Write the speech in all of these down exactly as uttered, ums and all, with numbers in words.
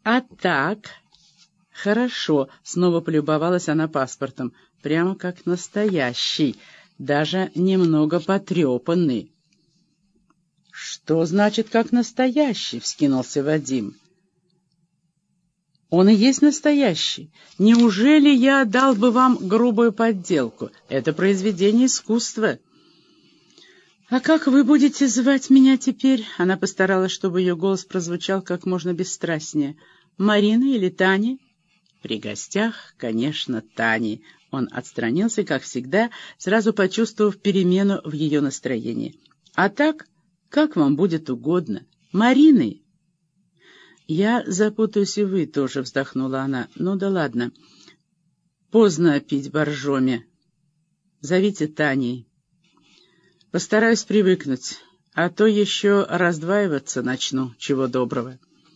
А так, хорошо, снова полюбовалась она паспортом, прямо как настоящий, даже немного потрепанный. «Что значит как настоящий?» — вскинулся Вадим. «Он и есть настоящий. Неужели я дал бы вам грубую подделку? Это произведение искусства». «А как вы будете звать меня теперь?» Она постаралась, чтобы ее голос прозвучал как можно бесстрастнее. «Марина или Таня?» «При гостях, конечно, Тани». Он отстранился, как всегда, сразу почувствовав перемену в ее настроении. «А так, как вам будет угодно. Мариной». «Я запутаюсь, и вы тоже», — вздохнула она. «Ну да ладно. Поздно пить боржоми. Зовите Таней. Постараюсь привыкнуть, а то еще раздваиваться начну, чего доброго».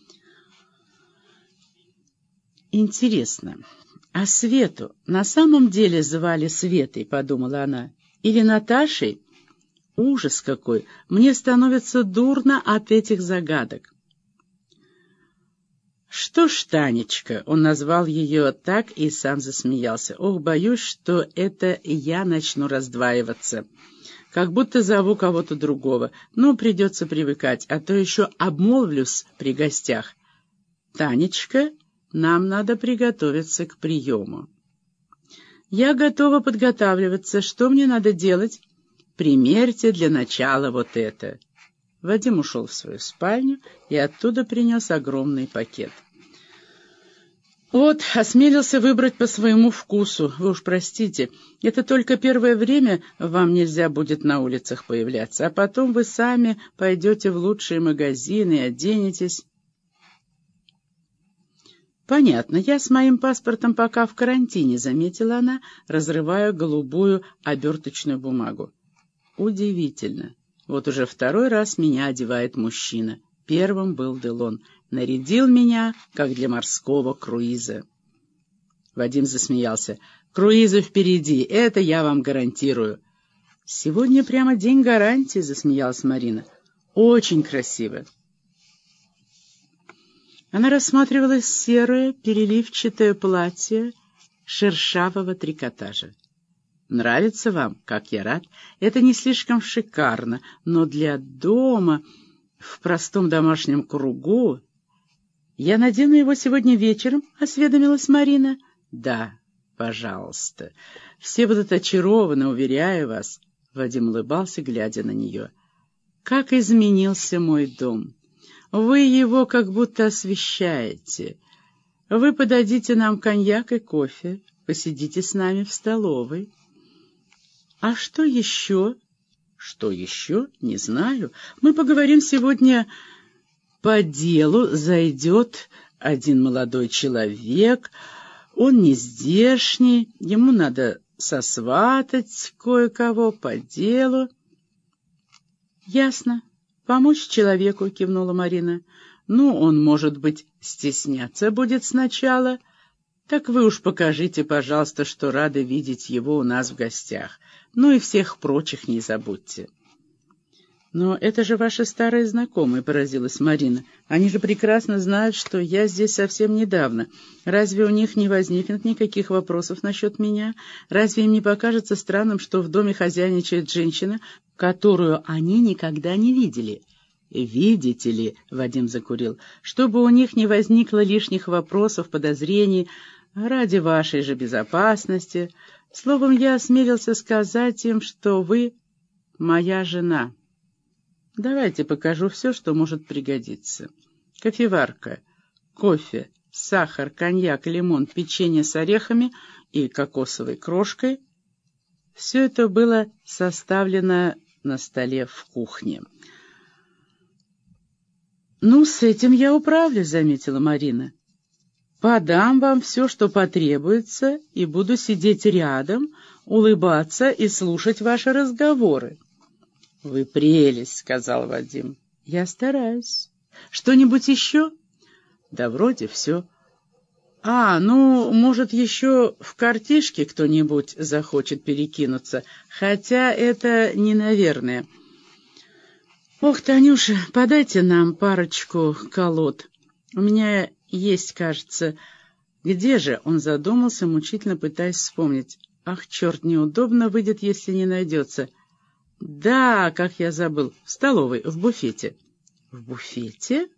«Интересно, а Свету на самом деле звали Светой?» — подумала она. «Или Наташей? Ужас какой! Мне становится дурно от этих загадок». «Что ж, Танечка», — он назвал ее так и сам засмеялся. «Ох, боюсь, что это я начну раздваиваться. Как будто зову кого-то другого. Ну, придется привыкать, а то еще обмолвлюсь при гостях. Танечка, нам надо приготовиться к приему». «Я готова подготавливаться. Что мне надо делать?» «Примерьте для начала вот это». Вадим ушел в свою спальню и оттуда принес огромный пакет. «Вот, осмелился выбрать по своему вкусу. Вы уж простите, это только первое время вам нельзя будет на улицах появляться, а потом вы сами пойдете в лучшие магазины и оденетесь». «Понятно, я с моим паспортом пока в карантине», — заметила она, разрывая голубую оберточную бумагу. «Удивительно. Вот уже второй раз меня одевает мужчина. Первым был Делон. Нарядил меня, как для морского круиза». Вадим засмеялся. «Круизы впереди, это я вам гарантирую». «Сегодня прямо день гарантии», — засмеялась Марина. «Очень красиво». Она рассматривала серое переливчатое платье шершавого трикотажа. «Нравится вам? Как я рад! Это не слишком шикарно, но для дома, в простом домашнем кругу...» «Я надену его сегодня вечером», — осведомилась Марина. «Да, пожалуйста. Все будут очарованы, уверяю вас». Вадим улыбался, глядя на нее. «Как изменился мой дом! Вы его как будто освещаете. Вы подадите нам коньяк и кофе, посидите с нами в столовой». «А что еще?» «Что еще? Не знаю. Мы поговорим сегодня по делу. Зайдет один молодой человек. Он не здешний. Ему надо сосватать кое-кого по делу». «Ясно. Помочь человеку», — кивнула Марина. «Ну, он, может быть, стесняться будет сначала. Так вы уж покажите, пожалуйста, что рады видеть его у нас в гостях. Ну и всех прочих не забудьте». «Но это же ваши старые знакомые», — поразилась Марина. «Они же прекрасно знают, что я здесь совсем недавно. Разве у них не возникнет никаких вопросов насчет меня? Разве им не покажется странным, что в доме хозяйничает женщина, которую они никогда не видели?» «Видите ли», — Вадим закурил, — «чтобы у них не возникло лишних вопросов, подозрений, ради вашей же безопасности. Словом, я осмелился сказать им, что вы моя жена. Давайте покажу все, что может пригодиться. Кофеварка, кофе, сахар, коньяк, лимон, печенье с орехами и кокосовой крошкой. Все это было составлено на столе в кухне». «Ну, с этим я управлюсь», — заметила Марина. «Подам вам все, что потребуется, и буду сидеть рядом, улыбаться и слушать ваши разговоры». «Вы прелесть», — сказал Вадим. «Я стараюсь. Что-нибудь еще?» «Да вроде все». «А, ну, может, еще в картишке кто-нибудь захочет перекинуться, хотя это не наверное». «Ох, Танюша, подайте нам парочку колод. У меня Есть, кажется. Где же? Он задумался, мучительно пытаясь вспомнить. Ах, черт, неудобно выйдет, если не найдется. Да, как я забыл. В столовой, в буфете. В буфете?